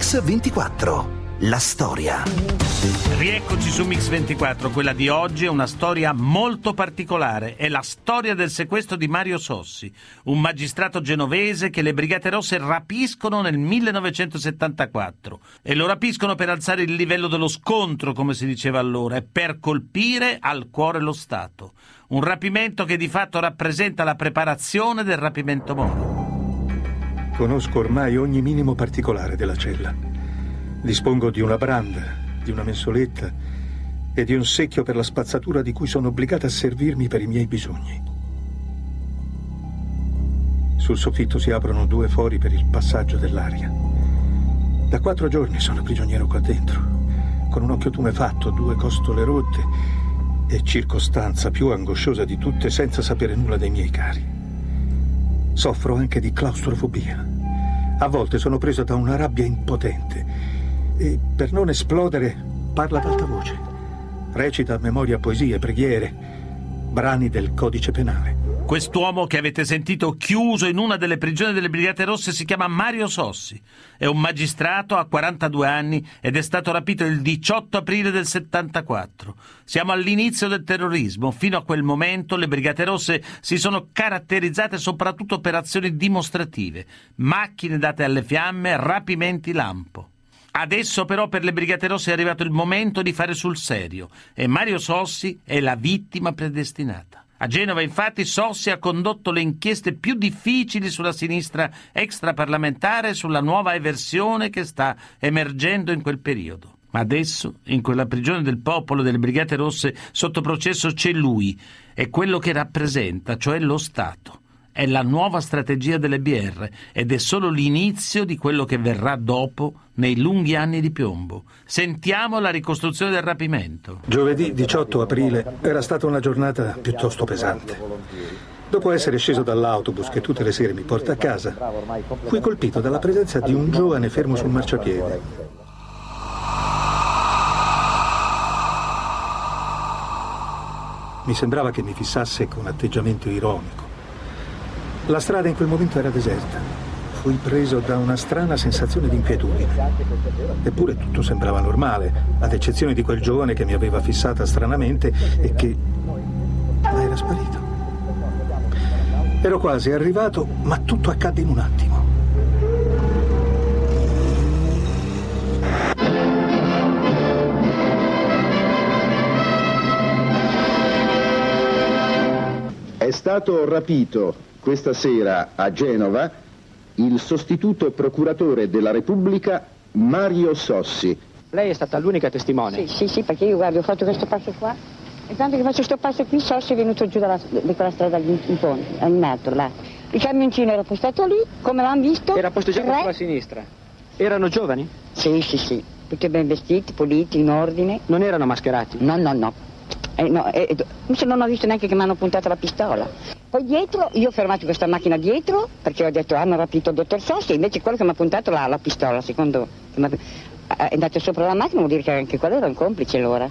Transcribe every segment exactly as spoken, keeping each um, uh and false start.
Mix ventiquattro. La storia. Rieccoci su Mix ventiquattro. Quella di oggi è una storia molto particolare. È la storia del sequestro di Mario Sossi, un magistrato genovese che le Brigate Rosse rapiscono nel millenovecentosettantaquattro. E lo rapiscono per alzare il livello dello scontro, come si diceva allora, e per colpire al cuore lo Stato. Un rapimento che di fatto rappresenta la preparazione del rapimento Moro. Conosco ormai ogni minimo particolare della cella. Dispongo di una branda, di una mensoletta e di un secchio per la spazzatura di cui sono obbligata a servirmi per i miei bisogni. Sul soffitto si aprono due fori per il passaggio dell'aria. Da quattro giorni sono prigioniero qua dentro, con un occhio tumefatto, due costole rotte e, circostanza più angosciosa di tutte, senza sapere nulla dei miei cari. Soffro anche di claustrofobia. A volte sono preso da una rabbia impotente e, per non esplodere, parla ad alta voce. Recita a memoria poesie, preghiere, brani del codice penale. Quest'uomo che avete sentito chiuso in una delle prigioni delle Brigate Rosse si chiama Mario Sossi. È un magistrato, ha quarantadue anni ed è stato rapito il diciotto aprile del settantaquattro. Siamo all'inizio del terrorismo. Fino a quel momento le Brigate Rosse si sono caratterizzate soprattutto per azioni dimostrative, macchine date alle fiamme, rapimenti lampo. Adesso però per le Brigate Rosse è arrivato il momento di fare sul serio e Mario Sossi è la vittima predestinata. A Genova, infatti, Sossi ha condotto le inchieste più difficili sulla sinistra extraparlamentare e sulla nuova eversione che sta emergendo in quel periodo. Ma adesso, in quella prigione del popolo delle Brigate Rosse, sotto processo c'è lui, è quello che rappresenta, cioè lo Stato. È la nuova strategia delle B R ed è solo l'inizio di quello che verrà dopo nei lunghi anni di piombo. Sentiamo la ricostruzione del rapimento. Giovedì diciotto aprile era stata una giornata piuttosto pesante. Dopo essere sceso dall'autobus che tutte le sere mi porta a casa, fui colpito dalla presenza di un giovane fermo sul marciapiede. Mi sembrava che mi fissasse con atteggiamento ironico. La strada in quel momento era deserta. Fui preso da una strana sensazione di inquietudine. Eppure tutto sembrava normale, ad eccezione di quel giovane che mi aveva fissata stranamente e che era sparito. Ero quasi arrivato, ma tutto accadde in un attimo. È stato rapito questa sera a Genova il sostituto procuratore della Repubblica Mario Sossi. Lei è stata l'unica testimone? Sì, sì, sì, perché io guardo, ho fatto questo passo qua e tanto che faccio questo passo qui Sossi è venuto giù dalla, di quella strada in, in fondo, in metro là. Il camioncino era postato lì, come l'hanno visto? Era posteggiato sulla sinistra. Erano giovani? Sì, sì, sì, tutti ben vestiti, puliti, in ordine. Non erano mascherati? No, no, no. Eh, no, eh, non ho visto neanche che mi hanno puntato la pistola. Poi dietro, io ho fermato questa macchina dietro perché ho detto hanno rapito il dottor Sossi, invece quello che mi ha puntato la, la pistola, secondo che è andato sopra la macchina, vuol dire che anche quello era un complice allora.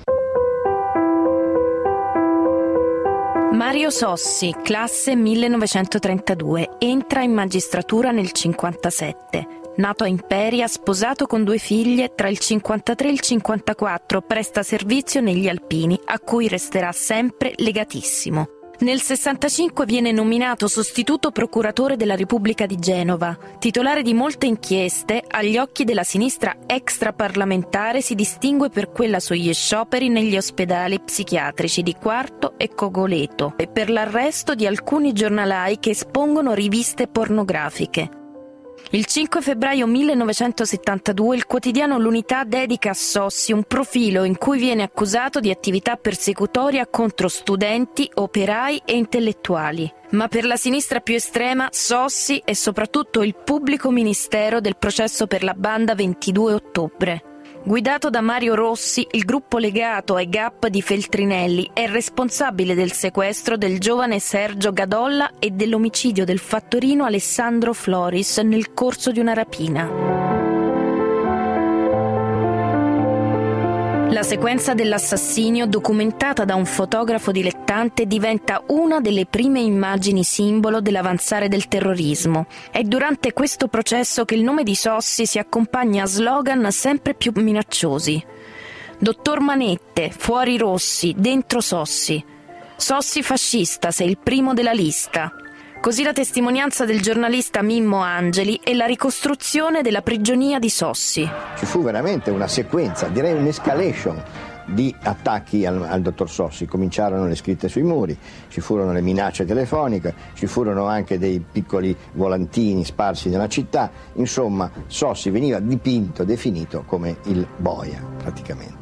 Mario Sossi, classe millenovecentotrentadue, entra in magistratura nel cinquantasette. Nato a Imperia, sposato con due figlie, tra il cinquantatré e il cinquantaquattro presta servizio negli Alpini, a cui resterà sempre legatissimo. Nel sessantacinque viene nominato sostituto procuratore della Repubblica di Genova. Titolare di molte inchieste, agli occhi della sinistra extraparlamentare si distingue per quella sugli scioperi negli ospedali psichiatrici di Quarto e Cogoleto e per l'arresto di alcuni giornalai che espongono riviste pornografiche. Il cinque febbraio millenovecentosettantadue il quotidiano L'Unità dedica a Sossi un profilo in cui viene accusato di attività persecutoria contro studenti, operai e intellettuali. Ma per la sinistra più estrema, Sossi è soprattutto il pubblico ministero del processo per la banda ventidue ottobre. Guidato da Mario Rossi, il gruppo legato ai G A P di Feltrinelli è responsabile del sequestro del giovane Sergio Gadolla e dell'omicidio del fattorino Alessandro Floris nel corso di una rapina. La sequenza dell'assassinio, documentata da un fotografo dilettante, diventa una delle prime immagini simbolo dell'avanzare del terrorismo. È durante questo processo che il nome di Sossi si accompagna a slogan sempre più minacciosi. Dottor Manette, fuori Rossi, dentro Sossi. Sossi fascista, sei il primo della lista. Così la testimonianza del giornalista Mimmo Angeli e la ricostruzione della prigionia di Sossi. Ci fu veramente una sequenza, direi un'escalation di attacchi al, al dottor Sossi. Cominciarono le scritte sui muri, ci furono le minacce telefoniche, ci furono anche dei piccoli volantini sparsi nella città. Insomma, Sossi veniva dipinto, definito come il boia, praticamente.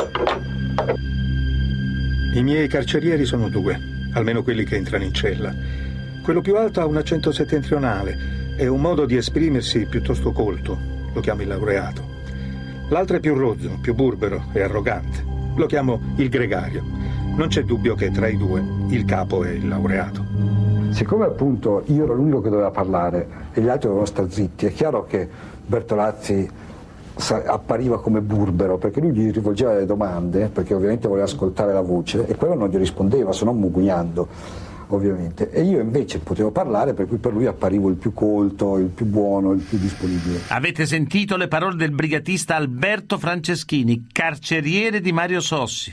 I miei carcerieri sono due, almeno quelli che entrano in cella. Quello più alto ha un accento settentrionale e un modo di esprimersi piuttosto colto, lo chiamo il laureato. L'altro è più rozzo, più burbero e arrogante, lo chiamo il gregario. Non c'è dubbio che tra i due il capo è il laureato. Siccome appunto io ero l'unico che doveva parlare e gli altri dovevano stare zitti, è chiaro che Bertolazzi appariva come burbero, perché lui gli rivolgeva le domande, perché ovviamente voleva ascoltare la voce, e quello non gli rispondeva, se no mugugnando ovviamente, e io invece potevo parlare, per cui per lui apparivo il più colto, il più buono, il più disponibile. Avete sentito le parole del brigatista Alberto Franceschini, carceriere di Mario Sossi.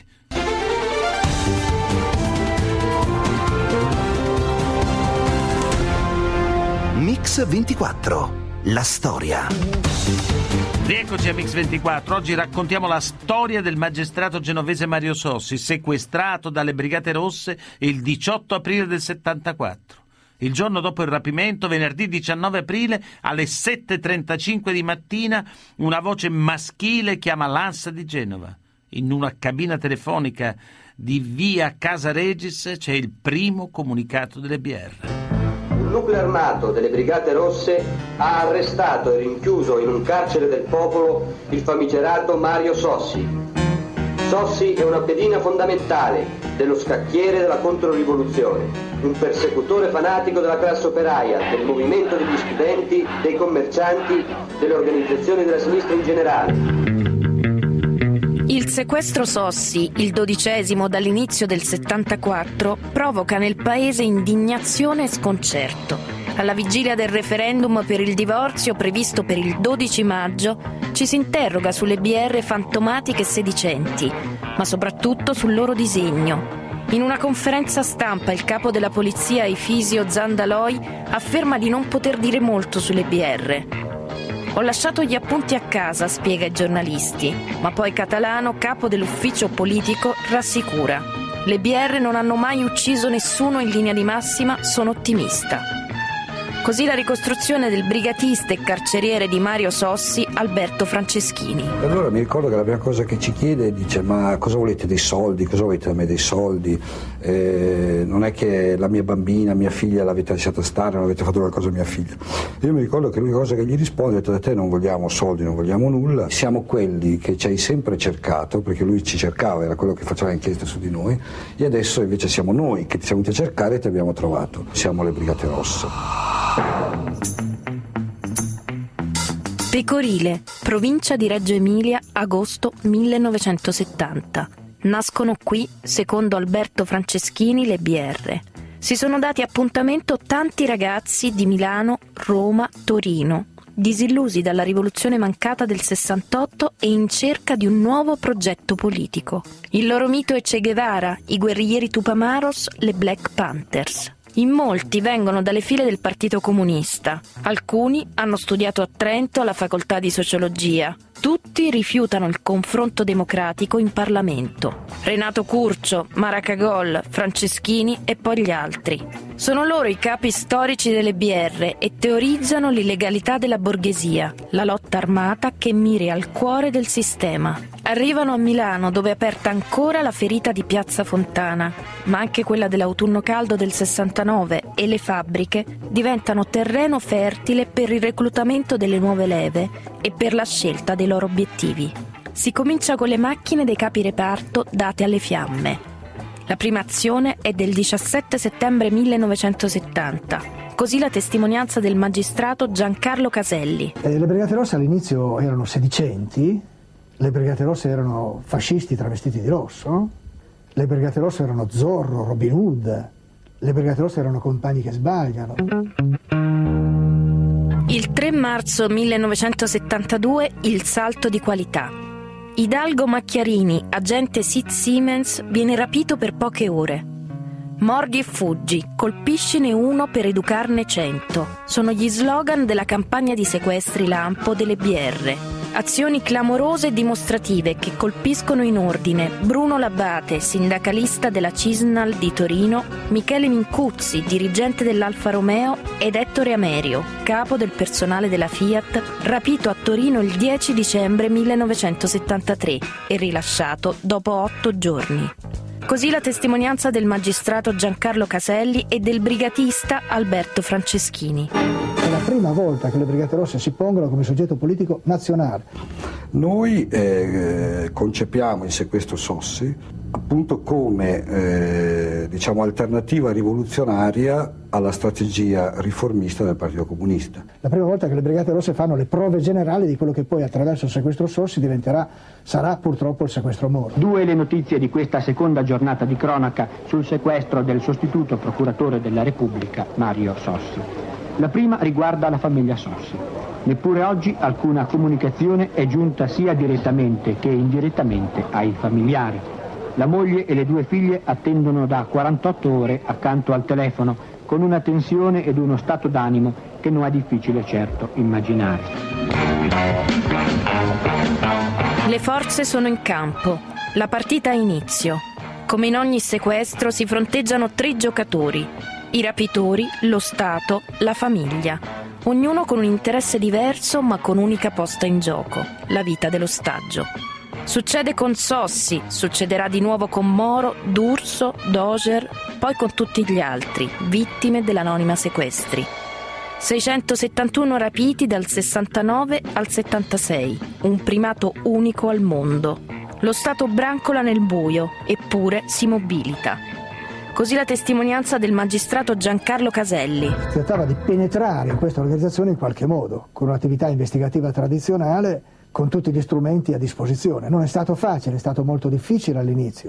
Mix ventiquattro, la storia. Rieccoci a Mix ventiquattro. Oggi raccontiamo la storia del magistrato genovese Mario Sossi, sequestrato dalle Brigate Rosse il diciotto aprile del settantaquattro. Il giorno dopo il rapimento, venerdì diciannove aprile, alle sette e trentacinque di mattina, una voce maschile chiama l'Ansa di Genova. In una cabina telefonica di via Casa Regis c'è il primo comunicato delle B R. Un nucleo armato delle Brigate Rosse ha arrestato e rinchiuso in un carcere del popolo il famigerato Mario Sossi. Sossi è una pedina fondamentale dello scacchiere della controrivoluzione, un persecutore fanatico della classe operaia, del movimento degli studenti, dei commercianti, delle organizzazioni della sinistra in generale. Il sequestro Sossi, il dodicesimo dall'inizio del settantaquattro, provoca nel paese indignazione e sconcerto. Alla vigilia del referendum per il divorzio previsto per il dodici maggio, ci si interroga sulle B R fantomatiche e sedicenti, ma soprattutto sul loro disegno. In una conferenza stampa il capo della polizia Efisio Zandaloi afferma di non poter dire molto sulle B R. Ho lasciato gli appunti a casa, spiega ai giornalisti, ma poi Catalano, capo dell'ufficio politico, rassicura. Le B R non hanno mai ucciso nessuno in linea di massima, sono ottimista. Così la ricostruzione del brigatista e carceriere di Mario Sossi, Alberto Franceschini. E allora mi ricordo che la prima cosa che ci chiede dice: ma cosa volete, dei soldi? Cosa volete da me, dei soldi? Eh, non è che la mia bambina, mia figlia l'avete lasciata stare, non avete fatto qualcosa a mia figlia. Io mi ricordo che l'unica cosa che gli risponde è: da te non vogliamo soldi, non vogliamo nulla, siamo quelli che ci hai sempre cercato, perché lui ci cercava, era quello che faceva inchieste su di noi, e adesso invece siamo noi che ti siamo venuti a cercare e ti abbiamo trovato. Siamo le Brigate Rosse. Pecorile, provincia di Reggio Emilia, agosto millenovecentosettanta. Nascono qui, secondo Alberto Franceschini, le B R. Si sono dati appuntamento tanti ragazzi di Milano, Roma, Torino, disillusi dalla rivoluzione mancata del sessantotto e in cerca di un nuovo progetto politico. Il loro mito è Che Guevara, i guerriglieri Tupamaros, le Black Panthers. In molti vengono dalle file del Partito Comunista. Alcuni hanno studiato a Trento alla facoltà di sociologia. Tutti rifiutano il confronto democratico in Parlamento. Renato Curcio, Maracagol, Franceschini e poi gli altri. Sono loro i capi storici delle B R e teorizzano l'illegalità della borghesia, la lotta armata che miri al cuore del sistema. Arrivano a Milano, dove è aperta ancora la ferita di Piazza Fontana, ma anche quella dell'autunno caldo del sessantanove, e le fabbriche diventano terreno fertile per il reclutamento delle nuove leve e per la scelta dei loro obiettivi. Si comincia con le macchine dei capi reparto date alle fiamme. La prima azione è del diciassette settembre millenovecentosettanta. Così la testimonianza del magistrato Giancarlo Caselli. Eh, le Brigate Rosse all'inizio erano sedicenti, le Brigate Rosse erano fascisti travestiti di rosso, no? Le Brigate Rosse erano Zorro, Robin Hood, le Brigate Rosse erano compagni che sbagliano. Il tre marzo millenovecentosettantadue il salto di qualità. Hidalgo Macchiarini, agente S I T Siemens, viene rapito per poche ore. Mordi e fuggi, colpiscine uno per educarne cento. Sono gli slogan della campagna di sequestri lampo delle B R. Azioni clamorose e dimostrative che colpiscono in ordine Bruno Labate, sindacalista della Cisnal di Torino, Michele Mincuzzi, dirigente dell'Alfa Romeo, ed Ettore Amerio, capo del personale della Fiat, rapito a Torino il dieci dicembre millenovecentosettantatré e rilasciato dopo otto giorni. Così la testimonianza del magistrato Giancarlo Caselli e del brigatista Alberto Franceschini. È la prima volta che le Brigate Rosse si pongono come soggetto politico nazionale. Noi eh, concepiamo il sequestro Sossi appunto come eh, diciamo alternativa rivoluzionaria alla strategia riformista del Partito Comunista. La prima volta che le Brigate Rosse fanno le prove generali di quello che poi attraverso il sequestro Sossi diventerà, sarà purtroppo il sequestro Moro. Due le notizie di questa seconda giornata di cronaca sul sequestro del sostituto procuratore della Repubblica, Mario Sossi. La prima riguarda la famiglia Sossi. Neppure oggi alcuna comunicazione è giunta sia direttamente che indirettamente ai familiari. La moglie e le due figlie attendono da quarantotto ore accanto al telefono, con una tensione ed uno stato d'animo che non è difficile certo immaginare. Le forze sono in campo. La partita ha inizio. Come in ogni sequestro si fronteggiano tre giocatori: i rapitori, lo Stato, la famiglia. Ognuno con un interesse diverso ma con unica posta in gioco: la vita dell'ostaggio. Succede con Sossi, succederà di nuovo con Moro, D'Urso, Doger, poi con tutti gli altri, vittime dell'anonima sequestri. seicentosettantuno rapiti dal sessantanove al settantasei, un primato unico al mondo. Lo Stato brancola nel buio, eppure si mobilita. Così la testimonianza del magistrato Giancarlo Caselli. Si trattava di penetrare in questa organizzazione in qualche modo, con un'attività investigativa tradizionale, con tutti gli strumenti a disposizione. Non è stato facile, è stato molto difficile all'inizio.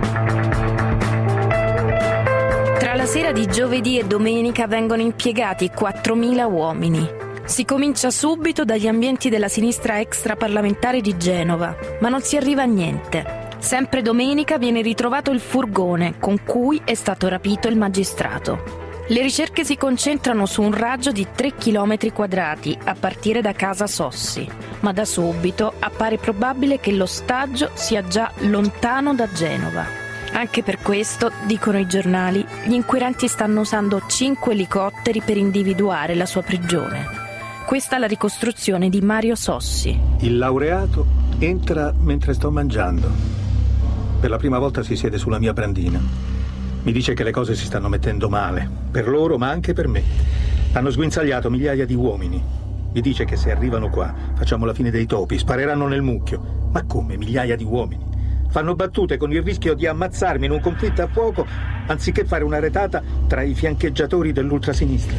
Tra la sera di giovedì e domenica vengono impiegati quattromila uomini. Si comincia subito dagli ambienti della sinistra extraparlamentare di Genova, ma non si arriva a niente. Sempre domenica viene ritrovato il furgone con cui è stato rapito il magistrato. Le ricerche si concentrano su un raggio di tre chilometri quadrati a partire da casa Sossi, ma da subito appare probabile che l'ostaggio sia già lontano da Genova. Anche per questo, dicono i giornali, gli inquirenti stanno usando cinque elicotteri per individuare la sua prigione. Questa è la ricostruzione di Mario Sossi. Il laureato entra mentre sto mangiando. Per la prima volta si siede sulla mia brandina. Mi dice che le cose si stanno mettendo male, per loro ma anche per me. Hanno sguinzagliato migliaia di uomini. Mi dice che se arrivano qua facciamo la fine dei topi, spareranno nel mucchio. Ma come migliaia di uomini? Fanno battute con il rischio di ammazzarmi in un conflitto a fuoco anziché fare una retata tra i fiancheggiatori dell'ultrasinistra.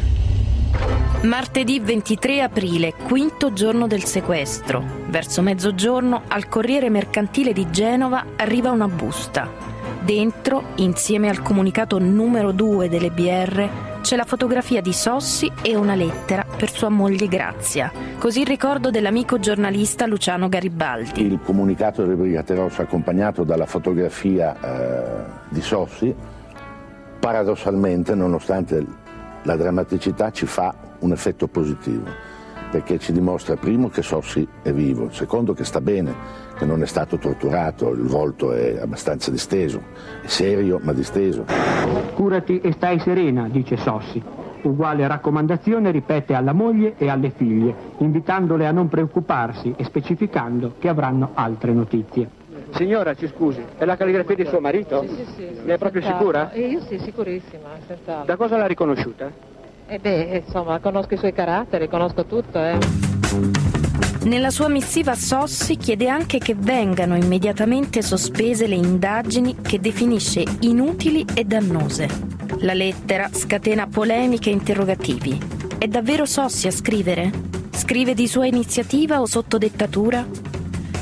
Martedì ventitré aprile, quinto giorno del sequestro. Verso mezzogiorno al Corriere Mercantile di Genova arriva una busta. Dentro, insieme al comunicato numero due delle B R, c'è la fotografia di Sossi e una lettera per sua moglie Grazia. Così il ricordo dell'amico giornalista Luciano Garibaldi. Il comunicato delle Brigate Rosse accompagnato dalla fotografia eh, di Sossi, paradossalmente, nonostante la drammaticità, ci fa un effetto positivo, perché ci dimostra, primo, che Sossi è vivo, secondo, che sta bene, che non è stato torturato, il volto è abbastanza disteso, è serio ma disteso. Curati e stai serena, dice Sossi. Uguale raccomandazione ripete alla moglie e alle figlie, invitandole a non preoccuparsi e specificando che avranno altre notizie. Signora, ci scusi, è la calligrafia di suo marito? Sì, sì, sì. Ne è proprio sicura? Eh, io sì, sicurissima, senz'altro. Da cosa l'ha riconosciuta? Eh beh, insomma, conosco i suoi caratteri, conosco tutto, eh. Nella sua missiva Sossi chiede anche che vengano immediatamente sospese le indagini che definisce inutili e dannose. La lettera scatena polemiche e interrogativi. È davvero Sossi a scrivere? Scrive di sua iniziativa o sotto dettatura?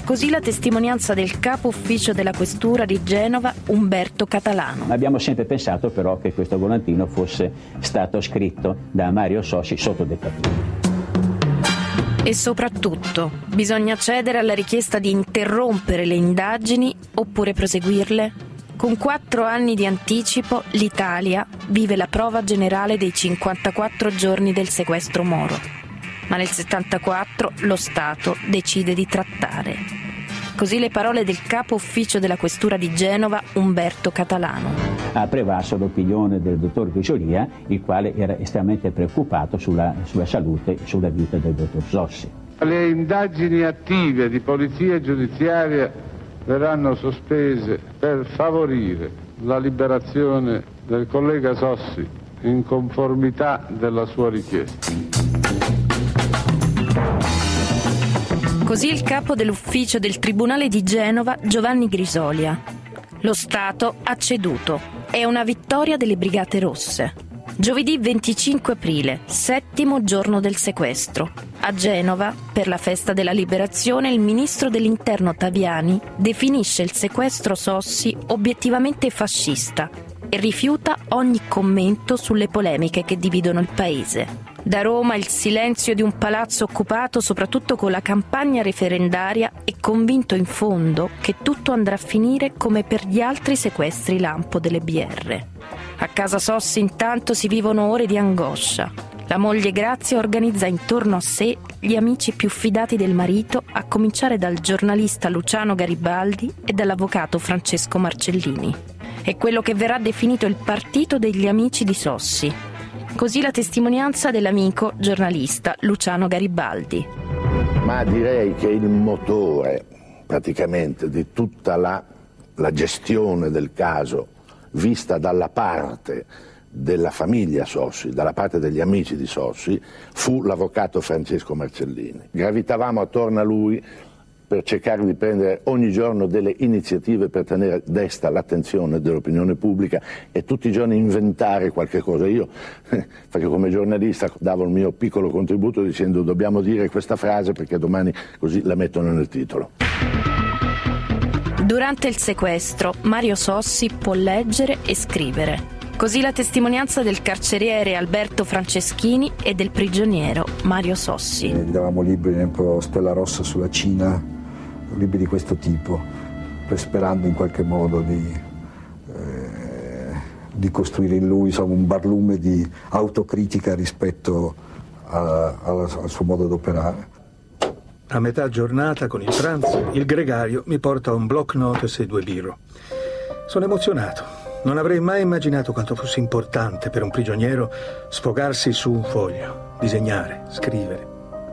Così la testimonianza del capo ufficio della questura di Genova, Umberto Catalano. Abbiamo sempre pensato però che questo volantino fosse stato scritto da Mario Sossi sotto dettatura. E soprattutto, bisogna cedere alla richiesta di interrompere le indagini oppure proseguirle? Con quattro anni di anticipo, l'Italia vive la prova generale dei cinquantaquattro giorni del sequestro Moro. Ma nel settantaquattro lo Stato decide di trattare. Così le parole del capo ufficio della questura di Genova, Umberto Catalano. Ha prevalso l'opinione del dottor Visolia, il quale era estremamente preoccupato sulla, sulla salute e sulla vita del dottor Sossi. Le indagini attive di polizia giudiziaria verranno sospese per favorire la liberazione del collega Sossi in conformità della sua richiesta. Così il capo dell'ufficio del Tribunale di Genova, Giovanni Grisolia. Lo Stato ha ceduto. È una vittoria delle Brigate Rosse. Giovedì venticinque aprile, settimo giorno del sequestro. A Genova, per la festa della liberazione, il ministro dell'Interno Taviani definisce il sequestro Sossi obiettivamente fascista e rifiuta ogni commento sulle polemiche che dividono il paese. Da Roma il silenzio di un palazzo occupato soprattutto con la campagna referendaria è convinto in fondo che tutto andrà a finire come per gli altri sequestri lampo delle B R. A casa Sossi intanto si vivono ore di angoscia. La moglie Grazia organizza intorno a sé gli amici più fidati del marito, a cominciare dal giornalista Luciano Garibaldi e dall'avvocato Francesco Marcellini. È quello che verrà definito il partito degli amici di Sossi. Così la testimonianza dell'amico giornalista Luciano Garibaldi. Ma direi che il motore praticamente di tutta la, la gestione del caso vista dalla parte della famiglia Sossi, dalla parte degli amici di Sossi, fu l'avvocato Francesco Marcellini. Gravitavamo attorno a lui per cercare di prendere ogni giorno delle iniziative per tenere desta l'attenzione dell'opinione pubblica e tutti i giorni inventare qualche cosa. Io, perché come giornalista davo il mio piccolo contributo dicendo dobbiamo dire questa frase perché domani così la mettono nel titolo. Durante il sequestro, Mario Sossi può leggere e scrivere. Così la testimonianza del carceriere Alberto Franceschini e del prigioniero Mario Sossi. Gli davamo libri, ad esempio Stella Rossa sulla Cina, libri di questo tipo, sperando in qualche modo di, eh, di costruire in lui insomma, un barlume di autocritica rispetto a, a, al suo modo d'operare. A metà giornata, con il pranzo, il gregario mi porta un block notes e due biro. Sono emozionato. Non avrei mai immaginato quanto fosse importante per un prigioniero sfogarsi su un foglio, disegnare, scrivere.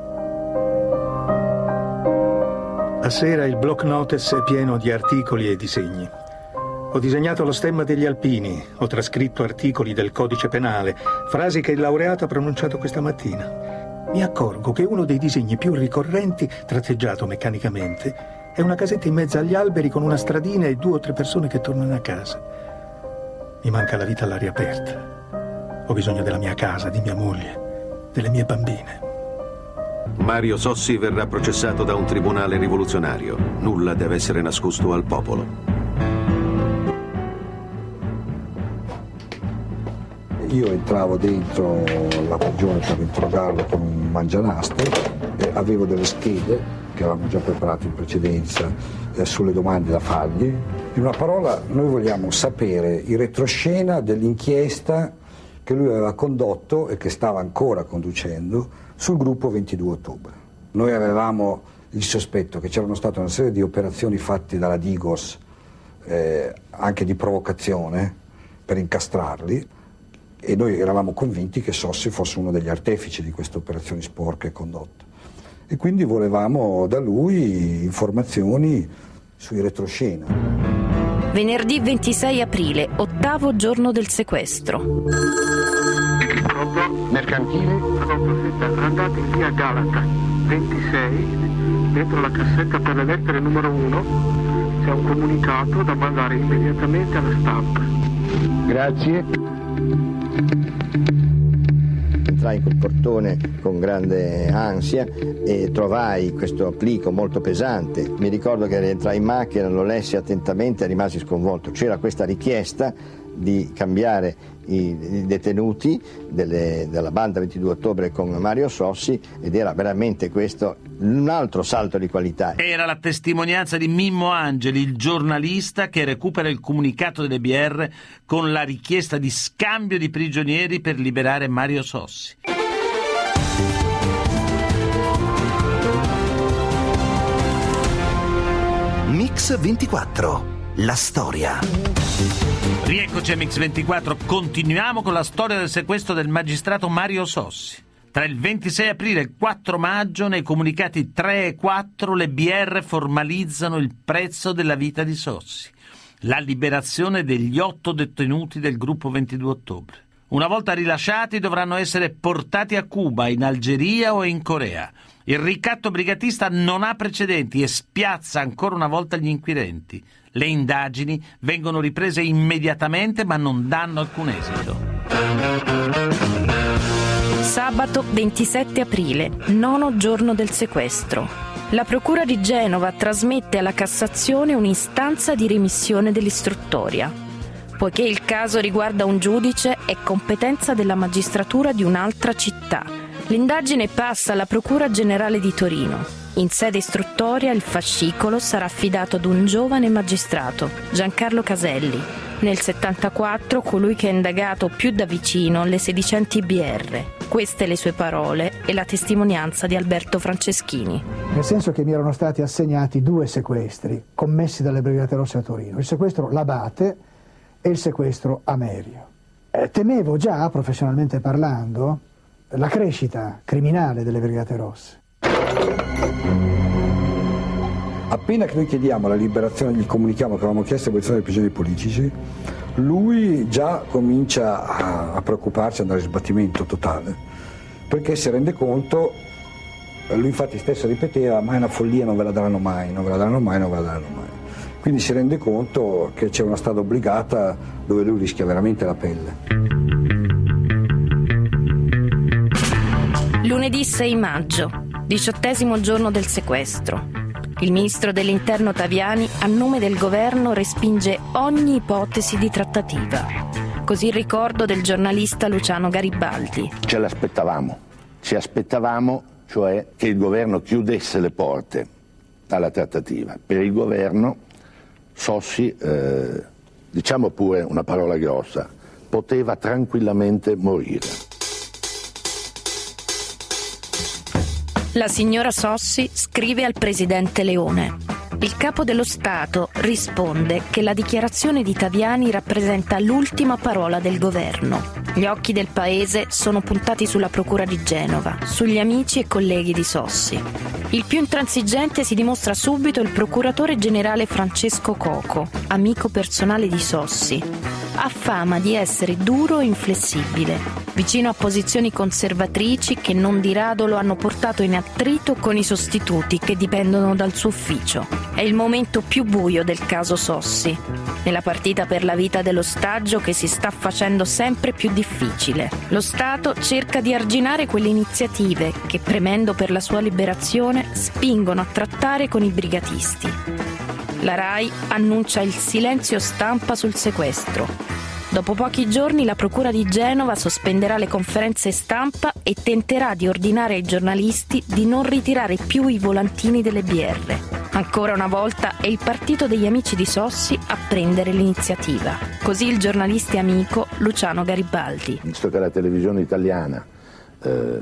A sera il block notes è pieno di articoli e disegni. Ho disegnato lo stemma degli Alpini, ho trascritto articoli del codice penale, frasi che il laureato ha pronunciato questa mattina. Mi accorgo che uno dei disegni più ricorrenti, tratteggiato meccanicamente, è una casetta in mezzo agli alberi con una stradina e due o tre persone che tornano a casa. Mi manca la vita all'aria aperta. Ho bisogno della mia casa, di mia moglie, delle mie bambine. Mario Sossi verrà processato da un tribunale rivoluzionario. Nulla deve essere nascosto al popolo. Io entravo dentro la prigione per interrogarlo con un mangianastre e avevo delle schede che avevamo già preparato in precedenza eh, sulle domande da fargli. In una parola, noi vogliamo sapere il retroscena dell'inchiesta che lui aveva condotto e che stava ancora conducendo sul gruppo ventidue ottobre. Noi avevamo il sospetto che c'erano state una serie di operazioni fatte dalla Digos, eh, anche di provocazione, per incastrarli, e noi eravamo convinti che Sossi fosse uno degli artefici di queste operazioni sporche condotte. E quindi volevamo da lui informazioni sui retroscena. Venerdì ventisei aprile, ottavo giorno del sequestro. Mercantile, andate in via Galata ventisei, dentro la cassetta per le lettere numero uno, c'è un comunicato da mandare immediatamente alla stampa. Grazie. entrai in quel portone con grande ansia e trovai questo plico molto pesante. Mi ricordo che entrai in macchina, lo lessi attentamente e rimasi sconvolto. C'era questa richiesta di cambiare i, i detenuti delle, della banda ventidue ottobre con Mario Sossi, ed era veramente questo un altro salto di qualità. Era la testimonianza di Mimmo Angeli, il giornalista che recupera il comunicato delle B R con la richiesta di scambio di prigionieri per liberare Mario Sossi. Mix ventiquattro, la storia. Rieccoci a Mix ventiquattro, continuiamo con la storia del sequestro del magistrato Mario Sossi. Tra il ventisei aprile e il quattro maggio, nei comunicati tre e quattro, le B R formalizzano il prezzo della vita di Sossi: la liberazione degli otto detenuti del gruppo ventidue ottobre. Una volta rilasciati dovranno essere portati a Cuba, in Algeria o in Corea. Il ricatto brigatista non ha precedenti e spiazza ancora una volta gli inquirenti. Le indagini vengono riprese immediatamente ma non danno alcun esito. Sabato ventisette aprile, nono giorno del sequestro. La Procura di Genova trasmette alla Cassazione un'istanza di remissione dell'istruttoria. Poiché il caso riguarda un giudice, è competenza della magistratura di un'altra città. L'indagine passa alla Procura Generale di Torino. In sede istruttoria il fascicolo sarà affidato ad un giovane magistrato, Giancarlo Caselli. Nel settantaquattro colui che ha indagato più da vicino le sedicenti B R. Queste le sue parole e la testimonianza di Alberto Franceschini. Nel senso che mi erano stati assegnati due sequestri commessi dalle Brigate Rosse a Torino, il sequestro L'Abate e il sequestro Amerio. Eh, temevo già, professionalmente parlando, la crescita criminale delle Brigate Rosse. Appena che noi chiediamo la liberazione, gli comunichiamo che avevamo chiesto l'abolizione dei prigionieri politici, lui già comincia a, a preoccuparsi, ad andare in sbattimento totale, perché si rende conto, lui infatti stesso ripeteva: ma è una follia, non ve la daranno mai, non ve la daranno mai, non ve la daranno mai. Quindi si rende conto che c'è una strada obbligata dove lui rischia veramente la pelle. Lunedì sei maggio, diciottesimo giorno del sequestro. Il ministro dell'Interno Taviani, a nome del governo, respinge ogni ipotesi di trattativa. Così il ricordo del giornalista Luciano Garibaldi. Ce l'aspettavamo, ci aspettavamo cioè che il governo chiudesse le porte alla trattativa. Per il governo Sossi, eh, diciamo pure una parola grossa, poteva tranquillamente morire. La signora Sossi scrive al presidente Leone. Il capo dello Stato risponde che la dichiarazione di Taviani rappresenta l'ultima parola del governo. Gli occhi del paese sono puntati sulla Procura di Genova, sugli amici e colleghi di Sossi. Il più intransigente si dimostra subito il procuratore generale Francesco Coco, amico personale di Sossi. Ha fama di essere duro e inflessibile, vicino a posizioni conservatrici che non di rado lo hanno portato in attrito con i sostituti che dipendono dal suo ufficio. È il momento più buio del caso Sossi, nella partita per la vita dell'ostaggio che si sta facendo sempre più difficile. Lo Stato cerca di arginare quelle iniziative che, premendo per la sua liberazione, spingono a trattare con i brigatisti. La RAI annuncia il silenzio stampa sul sequestro. Dopo pochi giorni la Procura di Genova sospenderà le conferenze stampa e tenterà di ordinare ai giornalisti di non ritirare più i volantini delle B R. Ancora una volta è il partito degli amici di Sossi a prendere l'iniziativa. Così il giornalista e amico Luciano Garibaldi. Visto che la televisione italiana eh,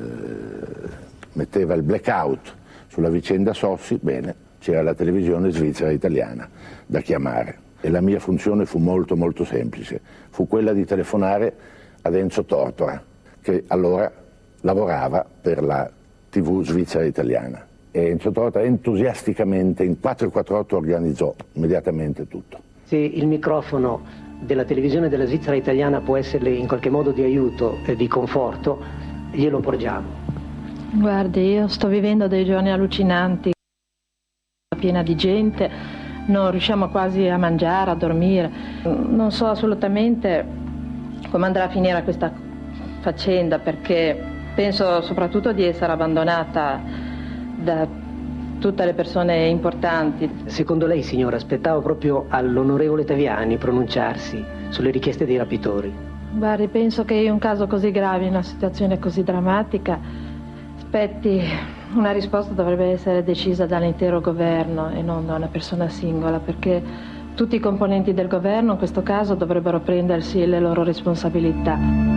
metteva il blackout sulla vicenda Sossi, bene, c'era la televisione svizzera italiana da chiamare e la mia funzione fu molto molto semplice, fu quella di telefonare ad Enzo Tortora, che allora lavorava per la tivù svizzera italiana, e Enzo Tortora entusiasticamente in quattro quattro otto organizzò immediatamente tutto. Se il microfono della televisione della Svizzera italiana può esserle in qualche modo di aiuto e di conforto, glielo porgiamo. Guardi, io sto vivendo dei giorni allucinanti, piena di gente, non riusciamo quasi a mangiare, a dormire. Non so assolutamente come andrà a finire questa faccenda, perché Penso soprattutto di essere abbandonata da tutte le persone importanti. Secondo lei, signora, aspettavo proprio all'onorevole Taviani pronunciarsi sulle richieste dei rapitori? Guardi, penso che in un caso così grave, in una situazione così drammatica, aspetti, una risposta dovrebbe essere decisa dall'intero governo e non da una persona singola, perché tutti i componenti del governo in questo caso dovrebbero prendersi le loro responsabilità.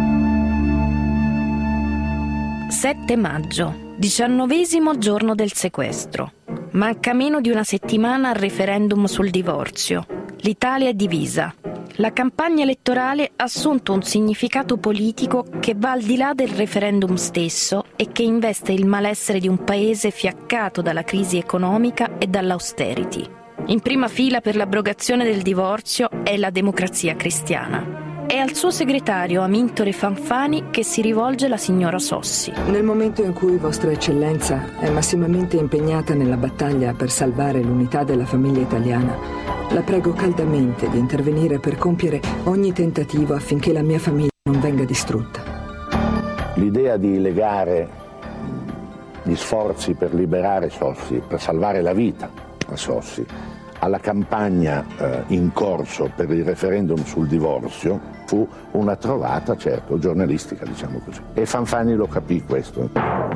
sette maggio, diciannovesimo giorno del sequestro. Manca meno di una settimana al referendum sul divorzio. L'Italia è divisa. La campagna elettorale ha assunto un significato politico che va al di là del referendum stesso e che investe il malessere di un paese fiaccato dalla crisi economica e dall'austerity. In prima fila per l'abrogazione del divorzio è la Democrazia Cristiana. È al suo segretario Amintore Fanfani che si rivolge la signora Sossi. Nel momento in cui Vostra Eccellenza è massimamente impegnata nella battaglia per salvare l'unità della famiglia italiana, la prego caldamente di intervenire per compiere ogni tentativo affinché la mia famiglia non venga distrutta. L'idea di legare gli sforzi per liberare Sossi, per salvare la vita a Sossi, alla campagna eh, in corso per il referendum sul divorzio fu una trovata, certo, giornalistica, diciamo così. E Fanfani lo capì questo.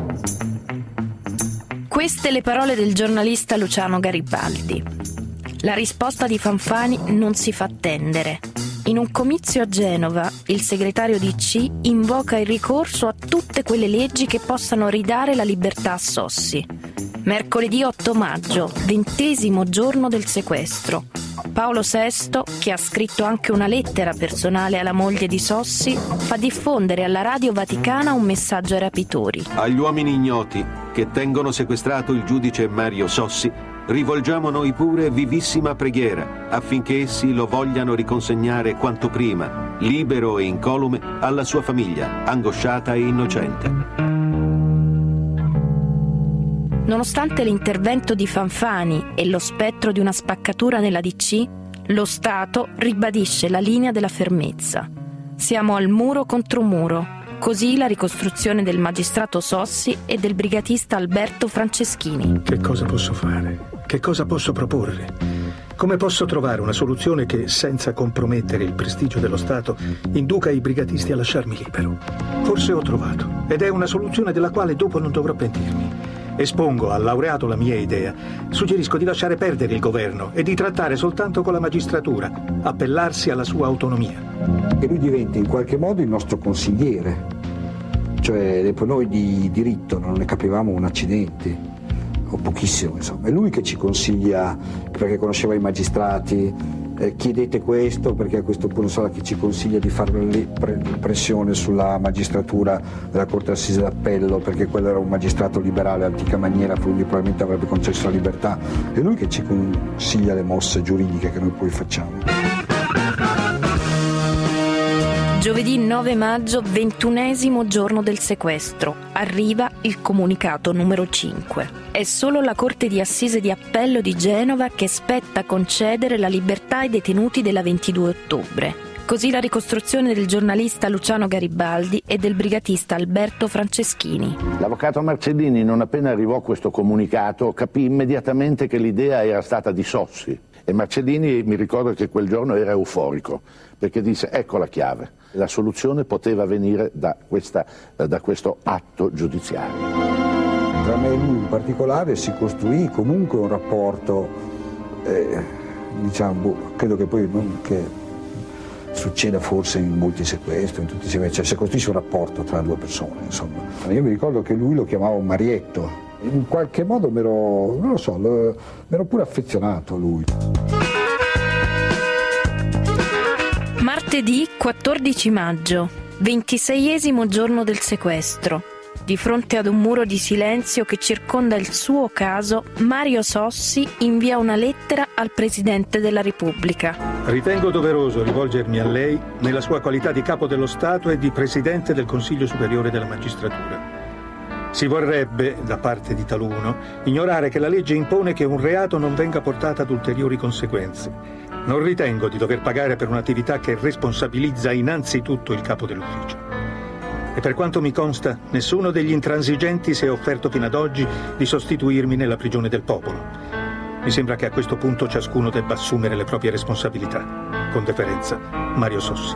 Queste le parole del giornalista Luciano Garibaldi. La risposta di Fanfani non si fa attendere. In un comizio a Genova, il segretario D C invoca il ricorso a tutte quelle leggi che possano ridare la libertà a Sossi. Mercoledì otto maggio, ventesimo giorno del sequestro. Paolo sesto, che ha scritto anche una lettera personale alla moglie di Sossi, fa diffondere alla Radio Vaticana un messaggio ai rapitori. Agli uomini ignoti che tengono sequestrato il giudice Mario Sossi, rivolgiamo noi pure vivissima preghiera affinché essi lo vogliano riconsegnare quanto prima, libero e incolume, alla sua famiglia, angosciata e innocente. Nonostante l'intervento di Fanfani e lo spettro di una spaccatura nella D C, lo Stato ribadisce la linea della fermezza. Siamo al muro contro muro. Così la ricostruzione del magistrato Sossi e del brigatista Alberto Franceschini. Che cosa posso fare? Che cosa posso proporre? Come posso trovare una soluzione che, senza compromettere il prestigio dello Stato, induca i brigatisti a lasciarmi libero? Forse ho trovato, ed è una soluzione della quale dopo non dovrò pentirmi. Espongo al laureato la mia idea. Suggerisco di lasciare perdere il governo e di trattare soltanto con la magistratura, appellarsi alla sua autonomia. E lui diventa in qualche modo il nostro consigliere. Cioè, dopo noi di diritto non ne capivamo un accidente, o pochissimo, insomma. È lui che ci consiglia, perché conosceva i magistrati, eh, chiedete questo, perché a questo punto sarà che ci consiglia di fare pressione sulla magistratura della Corte d'Assise d'Appello, perché quello era un magistrato liberale antica maniera, quindi probabilmente avrebbe concesso la libertà. È lui che ci consiglia le mosse giuridiche che noi poi facciamo. Giovedì nove maggio, ventunesimo giorno del sequestro. Arriva il comunicato numero cinque. È solo la Corte di Assise di Appello di Genova che spetta concedere la libertà ai detenuti della ventidue ottobre. Così la ricostruzione del giornalista Luciano Garibaldi e del brigatista Alberto Franceschini. L'avvocato Marcellini, non appena arrivò questo comunicato, capì immediatamente che l'idea era stata di Sossi. E Marcellini, mi ricordo che quel giorno era euforico, perché disse: ecco la chiave. La soluzione poteva venire da, questa, da questo atto giudiziario. Tra me e lui in particolare si costruì comunque un rapporto, eh, diciamo, credo che poi non che succeda forse in molti sequestri, in tutti i sequestri, cioè si costruisce un rapporto tra due persone, insomma. Io mi ricordo che lui lo chiamava Marietto, in qualche modo mi ero, non lo so, mi ero pure affezionato a lui. Martedì quattordici maggio, ventiseiesimo giorno del sequestro. Di fronte ad un muro di silenzio che circonda il suo caso, Mario Sossi invia una lettera al Presidente della Repubblica. Ritengo doveroso rivolgermi a lei nella sua qualità di Capo dello Stato e di Presidente del Consiglio Superiore della Magistratura. Si vorrebbe, da parte di taluno, ignorare che la legge impone che un reato non venga portato ad ulteriori conseguenze. Non ritengo di dover pagare per un'attività che responsabilizza innanzitutto il capo dell'ufficio. E per quanto mi consta, nessuno degli intransigenti si è offerto fino ad oggi di sostituirmi nella prigione del popolo. Mi sembra che a questo punto ciascuno debba assumere le proprie responsabilità. Con deferenza, Mario Sossi.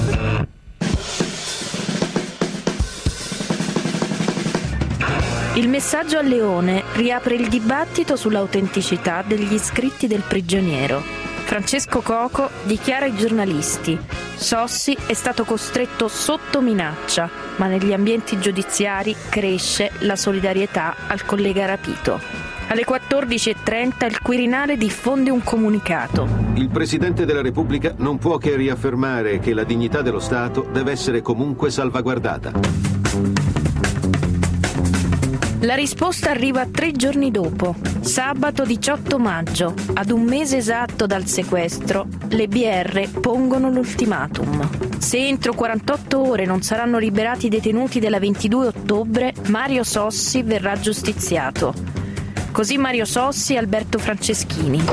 Il messaggio al Leone riapre il dibattito sull'autenticità degli scritti del prigioniero. Francesco Coco dichiara ai giornalisti: Sossi è stato costretto sotto minaccia, ma negli ambienti giudiziari cresce la solidarietà al collega rapito. Alle quattordici e trenta il Quirinale diffonde un comunicato. Il Presidente della Repubblica non può che riaffermare che la dignità dello Stato deve essere comunque salvaguardata. La risposta arriva tre giorni dopo, sabato diciotto maggio, ad un mese esatto dal sequestro, le B R pongono l'ultimatum. Se entro quarantotto ore non saranno liberati i detenuti della ventidue ottobre, Mario Sossi verrà giustiziato. Così Mario Sossi e Alberto Franceschini.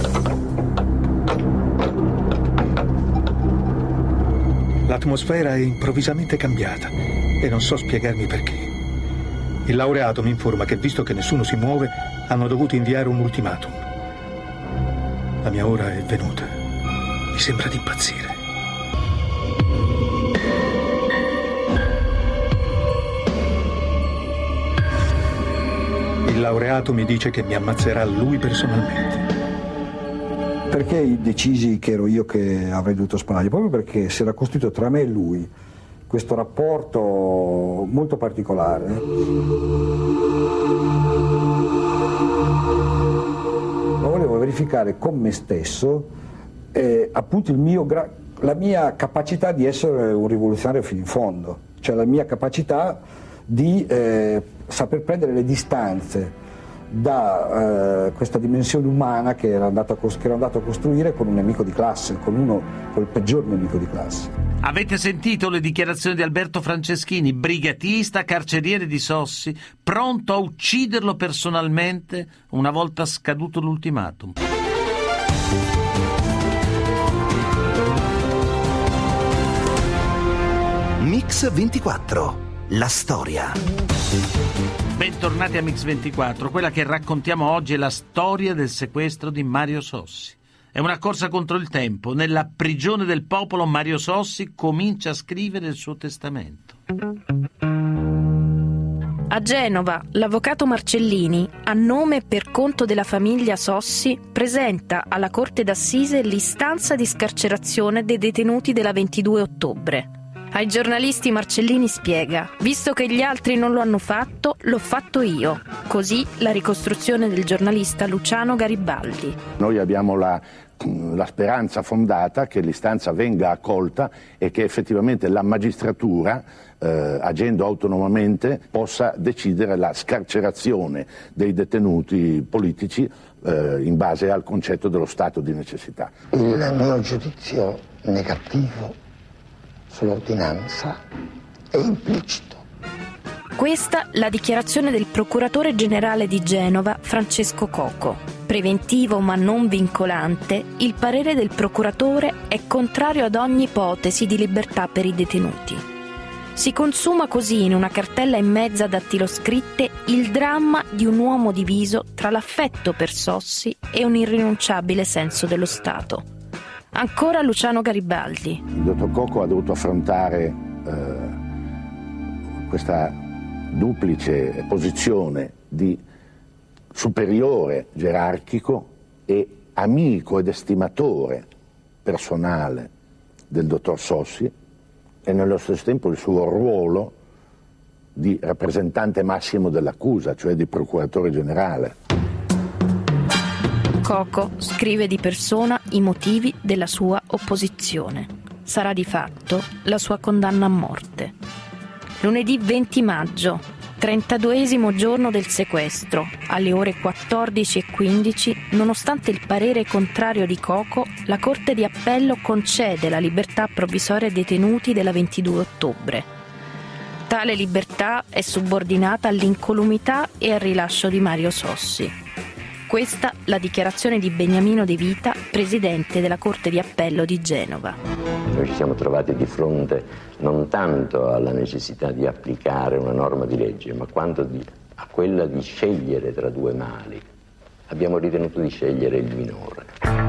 L'atmosfera è improvvisamente cambiata e non so spiegarmi perché. Il laureato mi informa che, visto che nessuno si muove, hanno dovuto inviare un ultimatum. La mia ora è venuta. Mi sembra di impazzire. Il laureato mi dice che mi ammazzerà lui personalmente. Perché decisi che ero io che avrei dovuto sparargli? Proprio perché si era costruito tra me e lui questo rapporto molto particolare. Lo volevo verificare con me stesso, eh, appunto il mio gra- la mia capacità di essere un rivoluzionario fino in fondo, cioè la mia capacità di eh, saper prendere le distanze da eh, questa dimensione umana che era, andato a cos- che ero andato a costruire con un nemico di classe, con uno, col peggior nemico di classe. Avete sentito le dichiarazioni di Alberto Franceschini, brigatista, carceriere di Sossi, pronto a ucciderlo personalmente una volta scaduto l'ultimatum. Mix ventiquattro, la storia. Bentornati a Mix ventiquattro, quella che raccontiamo oggi è la storia del sequestro di Mario Sossi. È una corsa contro il tempo. Nella prigione del popolo Mario Sossi comincia a scrivere il suo testamento. A Genova, l'avvocato Marcellini, a nome e per conto della famiglia Sossi, presenta alla Corte d'Assise l'istanza di scarcerazione dei detenuti della ventidue ottobre. Ai giornalisti Marcellini spiega: visto che gli altri non lo hanno fatto, l'ho fatto io. Così la ricostruzione del giornalista Luciano Garibaldi. Noi abbiamo la, la speranza fondata che l'istanza venga accolta e che effettivamente la magistratura, eh, agendo autonomamente, possa decidere la scarcerazione dei detenuti politici eh, in base al concetto dello stato di necessità. Il mio giudizio negativo sull'ordinanza è implicito. Questa la dichiarazione del procuratore generale di Genova, Francesco Coco. Preventivo ma non vincolante, il parere del procuratore è contrario ad ogni ipotesi di libertà per i detenuti. Si consuma così in una cartella in mezza dattiloscritte il dramma di un uomo diviso tra l'affetto per Sossi e un irrinunciabile senso dello Stato. Ancora Luciano Garibaldi. Il dottor Coco ha dovuto affrontare eh, questa duplice posizione di superiore gerarchico e amico ed estimatore personale del dottor Sossi e nello stesso tempo il suo ruolo di rappresentante massimo dell'accusa, cioè di procuratore generale. Coco scrive di persona i motivi della sua opposizione. Sarà di fatto la sua condanna a morte. Lunedì venti maggio, trentaduesimo giorno del sequestro, alle ore quattordici e quindici, nonostante il parere contrario di Coco, la Corte di Appello concede la libertà provvisoria ai detenuti della ventidue ottobre. Tale libertà è subordinata all'incolumità e al rilascio di Mario Sossi. Questa la dichiarazione di Beniamino De Vita, presidente della Corte di Appello di Genova. Noi ci siamo trovati di fronte non tanto alla necessità di applicare una norma di legge, ma quanto di, a quella di scegliere tra due mali. Abbiamo ritenuto di scegliere il minore.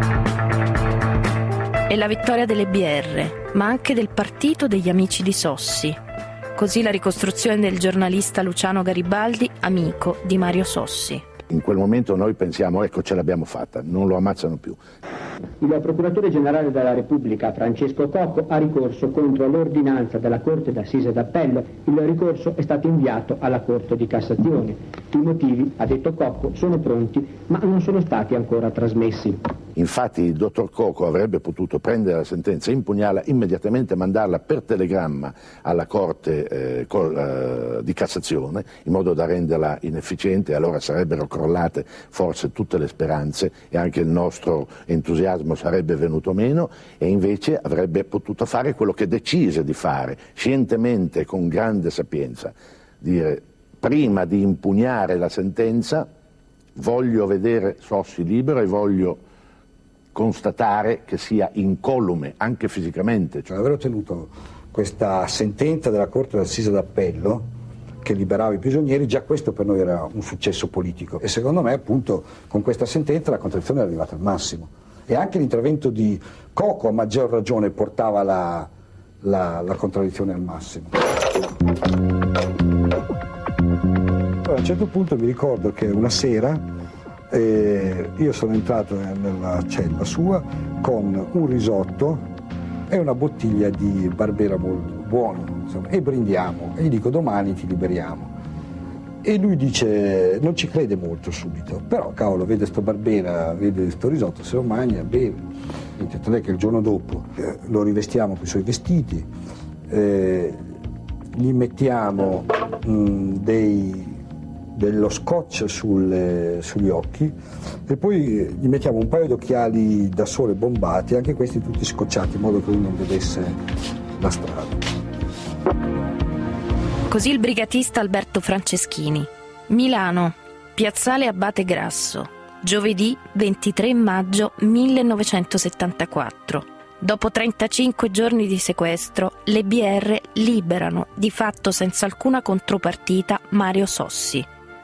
È la vittoria delle B R, ma anche del partito degli amici di Sossi. Così la ricostruzione del giornalista Luciano Garibaldi, amico di Mario Sossi. In quel momento noi pensiamo, ecco, ce l'abbiamo fatta, non lo ammazzano più. Il procuratore generale della Repubblica, Francesco Cocco, ha ricorso contro l'ordinanza della Corte d'Assise d'Appello. Il ricorso è stato inviato alla Corte di Cassazione. I motivi, ha detto Cocco, sono pronti, ma non sono stati ancora trasmessi. Infatti il dottor Cocco avrebbe potuto prendere la sentenza, impugnarla immediatamente, mandarla per telegramma alla Corte eh, col, eh, di Cassazione, in modo da renderla inefficiente, e allora sarebbero crollate forse tutte le speranze e anche il nostro entusiasmo sarebbe venuto meno, e invece avrebbe potuto fare quello che decise di fare, scientemente, con grande sapienza, dire: prima di impugnare la sentenza voglio vedere Sossi libero e voglio constatare che sia incolume anche fisicamente. Cioè, aver ottenuto questa sentenza della Corte d'Assise d'Appello che liberava i prigionieri, già questo per noi era un successo politico, e secondo me appunto con questa sentenza la contraddizione è arrivata al massimo, e anche l'intervento di Cocco a maggior ragione portava la, la, la contraddizione al massimo. Allora, a un certo punto mi ricordo che una sera eh, io sono entrato nella cella sua con un risotto e una bottiglia di Barbera molto buono, insomma, e brindiamo, e gli dico: domani ti liberiamo. E lui dice, non ci crede molto subito, però cavolo, vede sto Barbera, vede sto risotto, se lo mangia, beve. Non è che il giorno dopo eh, lo rivestiamo con i suoi vestiti, eh, gli mettiamo mh, dei, dello scotch sul, sugli occhi, e poi gli mettiamo un paio di occhiali da sole bombati, anche questi tutti scocciati, in modo che lui non vedesse la strada. Così il brigatista Alberto Franceschini. Milano, Piazzale Abate Grasso, giovedì ventitré maggio millenovecentosettantaquattro. Dopo trentacinque giorni di sequestro, le B R liberano, di fatto senza alcuna contropartita, Mario Sossi.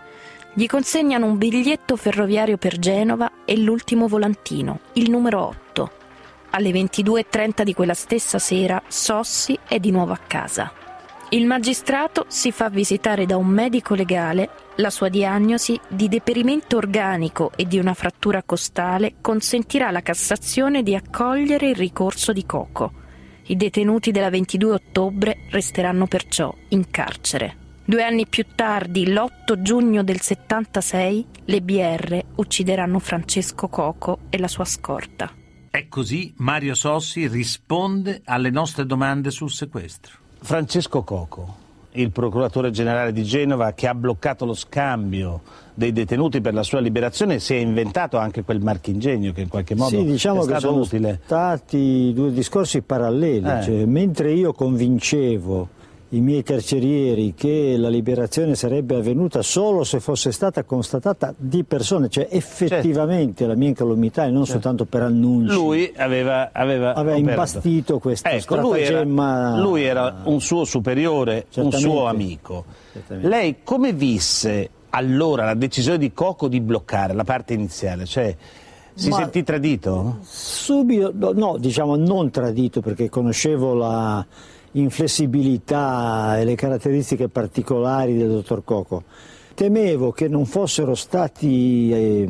Gli consegnano un biglietto ferroviario per Genova e l'ultimo volantino, il numero otto. Alle ventidue e trenta di quella stessa sera, Sossi è di nuovo a casa. Il magistrato si fa visitare da un medico legale. La sua diagnosi di deperimento organico e di una frattura costale consentirà alla Cassazione di accogliere il ricorso di Cocco. I detenuti della ventidue ottobre resteranno perciò in carcere. Due anni più tardi, l'otto giugno del settantasei, le B R uccideranno Francesco Cocco e la sua scorta. E così Mario Sossi risponde alle nostre domande sul sequestro. Francesco Cocco, il procuratore generale di Genova, che ha bloccato lo scambio dei detenuti per la sua liberazione, si è inventato anche quel marchingegno che in qualche modo sì, diciamo è stato che sono utile. Stati due discorsi paralleli, Eh. cioè, mentre io convincevo i miei carcerieri che la liberazione sarebbe avvenuta solo se fosse stata constatata di persona, cioè effettivamente certo. la mia incolumità e non certo. soltanto per annunci. Lui aveva, aveva, aveva impastito questa ecco, stratagemma. Lui era, lui era un suo superiore, certamente. un suo amico. Certamente. Lei come visse allora la decisione di Cocco di bloccare la parte iniziale? Cioè, si Ma sentì tradito? Subito, no, diciamo non tradito, perché conoscevo la inflessibilità e le caratteristiche particolari del dottor Cocco. Temevo che non fossero stati eh,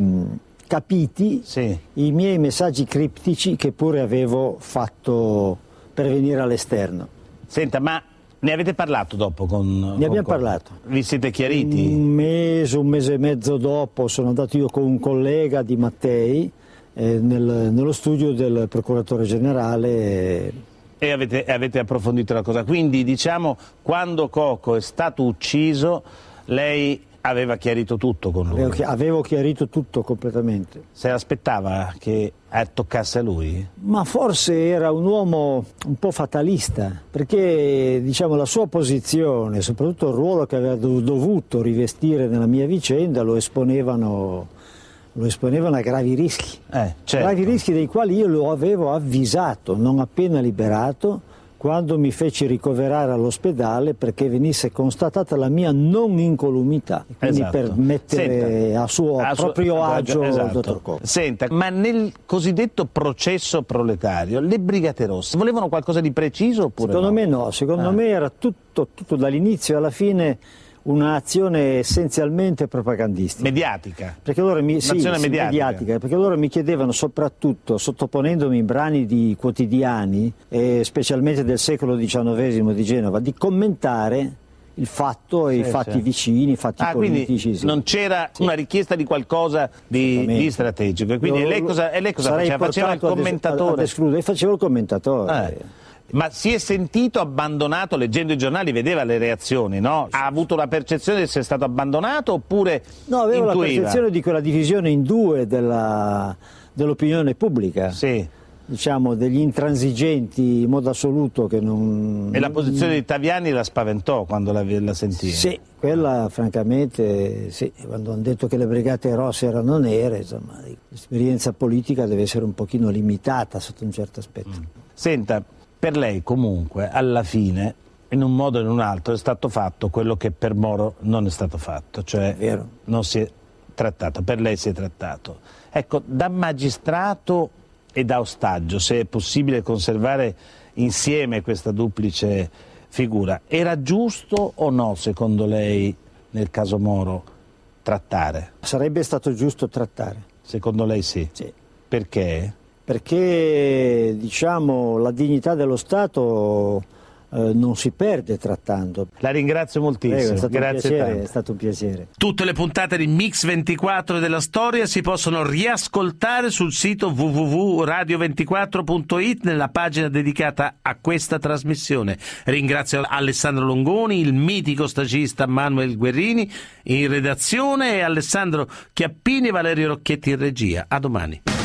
capiti sì. i miei messaggi criptici che pure avevo fatto pervenire all'esterno. Senta, ma ne avete parlato dopo con Ne con abbiamo Cocco? parlato. Vi siete chiariti? Un mese, un mese e mezzo dopo sono andato io con un collega di Mattei eh, nel, nello studio del procuratore generale. Eh, E avete, avete approfondito la cosa, quindi diciamo quando Cocco è stato ucciso lei aveva chiarito tutto con lui? Avevo, avevo chiarito tutto completamente. Se aspettava che toccasse a lui? Ma forse era un uomo un po' fatalista, perché diciamo la sua posizione, soprattutto il ruolo che aveva dovuto rivestire nella mia vicenda, lo esponevano lo esponevano a gravi rischi, eh, certo. gravi rischi dei quali io lo avevo avvisato non appena liberato, quando mi feci ricoverare all'ospedale perché venisse constatata la mia non incolumità, quindi esatto. per mettere Senta, a suo a proprio suo, agio esatto. il dottor Cocco. Senta, ma nel cosiddetto processo proletario le Brigate Rosse volevano qualcosa di preciso oppure Secondo no? me no, secondo ah. me era tutto, tutto dall'inizio alla fine un'azione essenzialmente propagandistica. Mediatica. Perché loro mi, sì, Un'azione sì, mediatica. mediatica. Perché loro mi chiedevano soprattutto, sottoponendomi in brani di quotidiani, e specialmente del secolo diciannovesimo di Genova, di commentare il fatto e sì, i fatti sì. vicini, i fatti ah, politici. Quindi sì. non c'era sì. una richiesta di qualcosa di, di strategico. E quindi Io, lei cosa, e lei cosa faceva? Faceva il commentatore? Ad escludere, facevo il commentatore. Eh. Ma si è sentito abbandonato, leggendo i giornali vedeva le reazioni, no? Ha avuto la percezione di essere stato abbandonato oppure No, avevo intuiva? la percezione di quella divisione in due della, dell'opinione pubblica. Sì. Diciamo degli intransigenti in modo assoluto che non... E la posizione di Taviani la spaventò quando la, la sentì? Sì, quella francamente sì, quando hanno detto che le Brigate Rosse erano nere, insomma, l'esperienza politica deve essere un pochino limitata sotto un certo aspetto. Mm. Senta, per lei comunque alla fine in un modo o in un altro è stato fatto quello che per Moro non è stato fatto, cioè Vero. non si è trattato, per lei si è trattato. Ecco, da magistrato e da ostaggio, se è possibile conservare insieme questa duplice figura, era giusto o no secondo lei nel caso Moro trattare? Sarebbe stato giusto trattare. Secondo lei sì? Sì. Perché? Perché diciamo la dignità dello Stato eh, non si perde trattando. La ringrazio moltissimo. Prego, è stato Grazie un piacere, tanto. è stato un piacere. Tutte le puntate di Mix ventiquattro della storia si possono riascoltare sul sito w w w punto radio ventiquattro punto it nella pagina dedicata a questa trasmissione. Ringrazio Alessandro Longoni, il mitico stagista Manuel Guerrini in redazione e Alessandro Chiappini e Valerio Rocchetti in regia. A domani.